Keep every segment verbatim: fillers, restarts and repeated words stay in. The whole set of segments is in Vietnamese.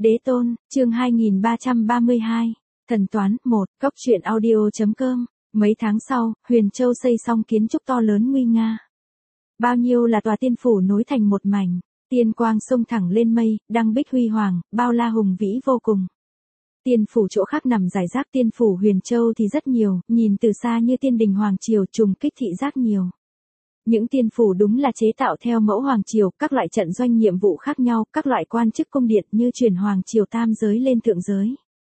Đế tôn, chương hai nghìn ba trăm ba mươi hai. Thần toán, một, Cóc truyện audio.com. Mấy tháng sau, Huyền Châu xây xong kiến trúc to lớn nguy nga. Bao nhiêu là tòa tiên phủ nối thành một mảnh, tiên quang sông thẳng lên mây, đăng bích huy hoàng, bao la hùng vĩ vô cùng. Tiên phủ chỗ khác nằm rải rác, tiên phủ Huyền Châu thì rất nhiều, nhìn từ xa như tiên đình hoàng triều, trùng kích thị giác nhiều. Những tiên phủ đúng là chế tạo theo mẫu hoàng triều, các loại trận doanh nhiệm vụ khác nhau, các loại quan chức cung điện như chuyển hoàng triều tam giới lên thượng giới.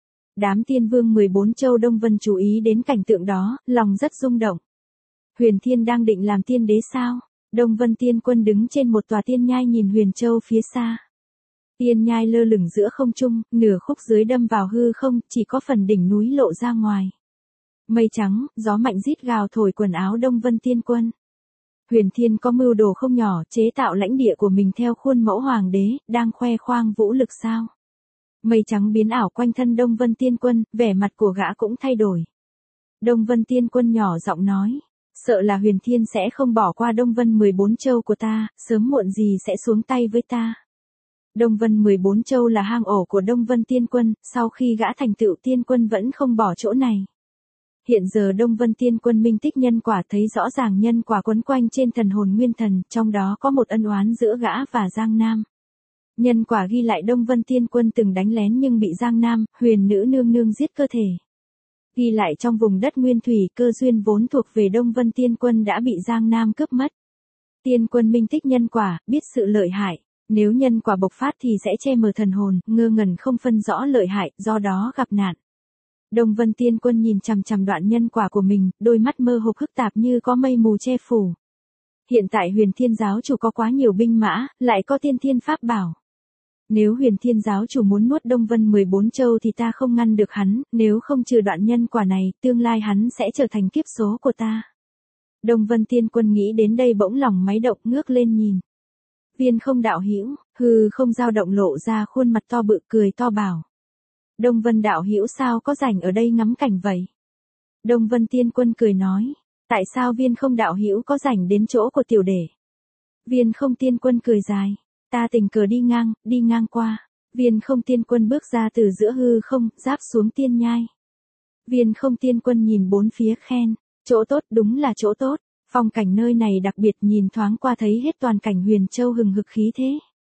Đám tiên vương mười bốn châu Đông Vân chú ý đến cảnh tượng đó, lòng rất rung động. Huyền Thiên đang định làm tiên đế sao? Đông Vân Tiên Quân đứng trên một tòa tiên nhai nhìn Huyền Châu phía xa. Tiên nhai lơ lửng giữa không trung, nửa khúc dưới đâm vào hư không, chỉ có phần đỉnh núi lộ ra ngoài. Mây trắng, gió mạnh rít gào thổi quần áo Đông Vân Tiên Quân. Huyền Thiên có mưu đồ không nhỏ, chế tạo lãnh địa của mình theo khuôn mẫu hoàng đế, đang khoe khoang vũ lực sao. Mây trắng biến ảo quanh thân Đông Vân Tiên Quân, vẻ mặt của gã cũng thay đổi. Đông Vân Tiên Quân nhỏ giọng nói, sợ là Huyền Thiên sẽ không bỏ qua Đông Vân mười bốn châu của ta, sớm muộn gì sẽ xuống tay với ta. Đông Vân mười bốn châu là hang ổ của Đông Vân Tiên Quân, sau khi gã thành tựu Tiên Quân vẫn không bỏ chỗ này. Hiện giờ Đông Vân Tiên Quân minh tích nhân quả, thấy rõ ràng nhân quả quấn quanh trên thần hồn nguyên thần, trong đó có một ân oán giữa gã và Giang Nam. Nhân quả ghi lại Đông Vân Tiên Quân từng đánh lén nhưng bị Giang Nam, Huyền Nữ nương nương giết cơ thể. Ghi lại trong vùng đất nguyên thủy, cơ duyên vốn thuộc về Đông Vân Tiên Quân đã bị Giang Nam cướp mất. Tiên Quân minh tích nhân quả, biết sự lợi hại, nếu nhân quả bộc phát thì sẽ che mờ thần hồn, ngơ ngẩn không phân rõ lợi hại, do đó gặp nạn. Đông Vân Tiên Quân nhìn chằm chằm đoạn nhân quả của mình, đôi mắt mơ hồ phức tạp như có mây mù che phủ. Hiện tại Huyền Thiên giáo chủ có quá nhiều binh mã, lại có tiên thiên pháp bảo. Nếu Huyền Thiên giáo chủ muốn nuốt Đông Vân mười bốn châu thì ta không ngăn được hắn, nếu không trừ đoạn nhân quả này, tương lai hắn sẽ trở thành kiếp số của ta. Đông Vân Tiên Quân nghĩ đến đây bỗng lòng máy động, ngước lên nhìn. Viên Không đạo hữu, hừ không dao động lộ ra khuôn mặt to bự, cười to bảo. Đông Vân đạo hữu sao có rảnh ở đây ngắm cảnh vậy? Đông Vân Tiên Quân cười nói, tại sao Viên Không đạo hữu có rảnh đến chỗ của tiểu đệ? Viên Không Tiên Quân cười dài, ta tình cờ đi ngang, đi ngang qua. Viên Không Tiên Quân bước ra từ giữa hư không, giáp xuống tiên nhai. Viên Không Tiên Quân nhìn bốn phía khen, chỗ tốt, đúng là chỗ tốt, phong cảnh nơi này đặc biệt, nhìn thoáng qua thấy hết toàn cảnh Huyền Châu hừng hực khí thế.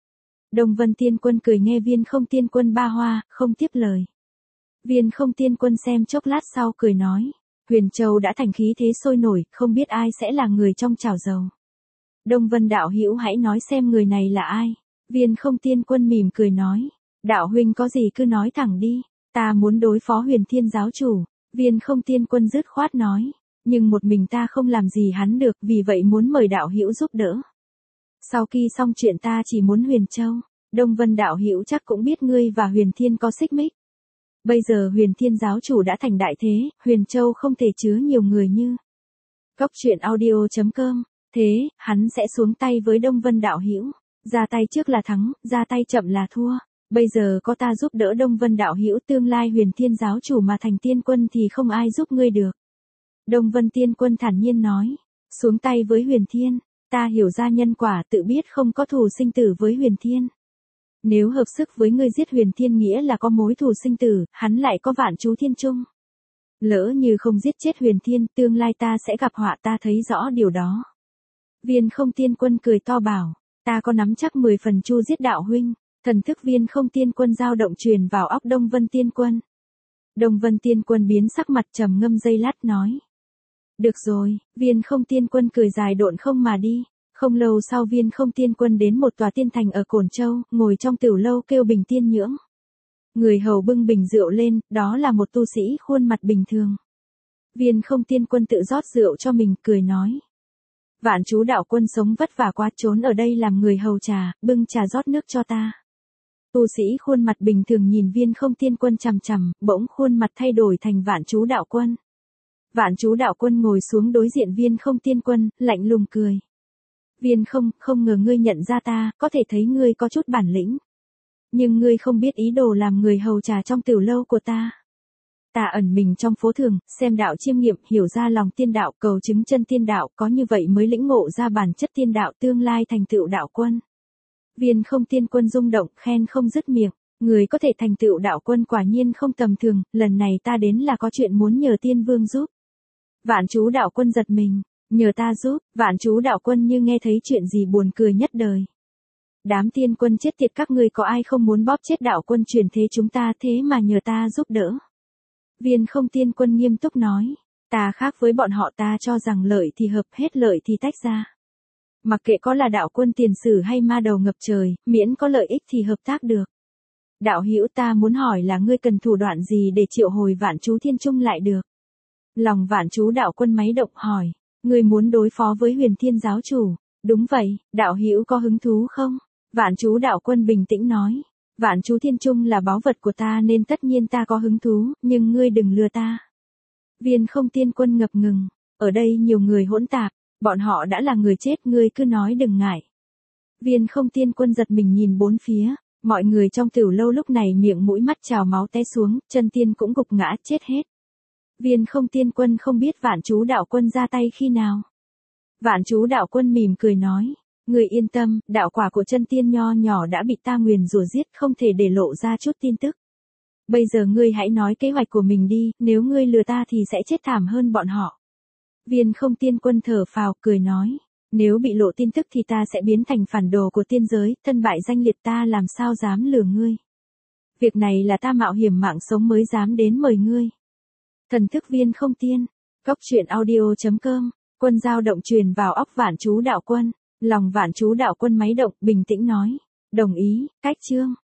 Đông Vân Tiên Quân cười nghe Viên Không Tiên Quân ba hoa, không tiếp lời. Viên Không Tiên Quân xem chốc lát sau cười nói, Huyền Châu đã thành khí thế sôi nổi, không biết ai sẽ là người trong chảo dầu. Đông Vân đạo hữu hãy nói xem người này là ai. Viên Không Tiên Quân mỉm cười nói, đạo huynh có gì cứ nói thẳng đi, ta muốn đối phó Huyền Thiên giáo chủ. Viên Không Tiên Quân dứt khoát nói, nhưng một mình ta không làm gì hắn được, vì vậy muốn mời đạo hữu giúp đỡ. Sau khi xong chuyện ta chỉ muốn Huyền Châu. Đông Vân đạo hữu chắc cũng biết ngươi và Huyền Thiên có xích mích. Bây giờ Huyền Thiên giáo chủ đã thành đại thế, Huyền Châu không thể chứa nhiều người như. Cóc truyện audio.com. Thế, hắn sẽ xuống tay với Đông Vân đạo hữu. Ra tay trước là thắng, ra tay chậm là thua. Bây giờ có ta giúp đỡ Đông Vân đạo hữu, tương lai Huyền Thiên giáo chủ mà thành tiên quân thì không ai giúp ngươi được. Đông Vân Tiên Quân thản nhiên nói, xuống tay với Huyền Thiên, ta hiểu ra nhân quả, tự biết không có thù sinh tử với Huyền Thiên. Nếu hợp sức với ngươi giết Huyền Thiên nghĩa là có mối thù sinh tử, hắn lại có vạn chú thiên trung. Lỡ như không giết chết Huyền Thiên, tương lai ta sẽ gặp họa, ta thấy rõ điều đó. Viên Không Tiên Quân cười to bảo, ta có nắm chắc mười phần chu giết đạo huynh. Thần thức Viên Không Tiên Quân dao động truyền vào óc Đông Vân Tiên Quân. Đông Vân Tiên Quân biến sắc mặt, trầm ngâm giây lát nói. Được rồi, Viên Không Tiên Quân cười dài độn không mà đi. Không lâu sau Viên Không Tiên Quân đến một tòa tiên thành ở Cổn Châu, ngồi trong tiểu lâu kêu bình tiên nhưỡng. Người hầu bưng bình rượu lên, đó là một tu sĩ khuôn mặt bình thường. Viên Không Tiên Quân tự rót rượu cho mình, cười nói. Vạn chú đạo quân sống vất vả quá, trốn ở đây làm người hầu trà, bưng trà rót nước cho ta. Tu sĩ khuôn mặt bình thường nhìn Viên Không Tiên Quân chằm chằm, bỗng khuôn mặt thay đổi thành Vạn chú đạo quân. Vạn chú đạo quân ngồi xuống đối diện Viên Không Tiên Quân, lạnh lùng cười. Viên Không, không ngờ ngươi nhận ra ta, có thể thấy ngươi có chút bản lĩnh. Nhưng ngươi không biết ý đồ làm người hầu trà trong tiểu lâu của ta. Ta ẩn mình trong phố thường, xem đạo chiêm nghiệm, hiểu ra lòng tiên đạo, cầu chứng chân tiên đạo, có như vậy mới lĩnh ngộ ra bản chất tiên đạo, tương lai thành tựu đạo quân. Viên Không Tiên Quân rung động, khen không dứt miệng, Người có thể thành tựu đạo quân quả nhiên không tầm thường, lần này ta đến là có chuyện muốn nhờ tiên vương giúp. Vạn chú đạo quân giật mình, nhờ ta giúp, vạn chú đạo quân như nghe thấy chuyện gì buồn cười nhất đời. Đám tiên quân chết tiệt các ngươi có ai không muốn bóp chết đạo quân truyền thế chúng ta thế mà nhờ ta giúp đỡ. Viên không tiên quân nghiêm túc nói, ta khác với bọn họ, ta cho rằng lợi thì hợp, hết lợi thì tách ra. Mặc kệ có là đạo quân tiền sử hay ma đầu ngập trời, miễn có lợi ích thì hợp tác được. Đạo hữu, ta muốn hỏi là ngươi cần thủ đoạn gì để triệu hồi vạn chú thiên trung lại được? Lòng vạn chú đạo quân máy động hỏi, ngươi muốn đối phó với huyền thiên giáo chủ? Đúng vậy, đạo hữu có hứng thú không? Vạn chú đạo quân bình tĩnh nói, vạn chú thiên trung là báu vật của ta nên tất nhiên ta có hứng thú, nhưng ngươi đừng lừa ta. Viên không tiên quân ngập ngừng, ở đây nhiều người hỗn tạp, bọn họ đã là người chết, ngươi cứ nói đừng ngại. Viên không tiên quân giật mình nhìn bốn phía, mọi người trong tiểu lâu lúc này miệng mũi mắt trào máu té xuống, chân tiên cũng gục ngã chết hết. Viên không tiên quân không biết vạn chú đạo quân ra tay khi nào. Vạn chú đạo quân mỉm cười nói, người yên tâm, đạo quả của chân tiên nho nhỏ đã bị ta nguyền rủa giết, không thể để lộ ra chút tin tức. Bây giờ ngươi hãy nói kế hoạch của mình đi, nếu ngươi lừa ta thì sẽ chết thảm hơn bọn họ. Viên không tiên quân thở phào cười nói, nếu bị lộ tin tức thì ta sẽ biến thành phản đồ của tiên giới, thân bại danh liệt, ta làm sao dám lừa ngươi. Việc này là ta mạo hiểm mạng sống mới dám đến mời ngươi. Thần thức viên không tiên, cốc truyện audio chấm com, quân dao động truyền vào óc vạn chú đạo quân, lòng vạn chú đạo quân máy động, bình tĩnh nói, đồng ý, cách chương.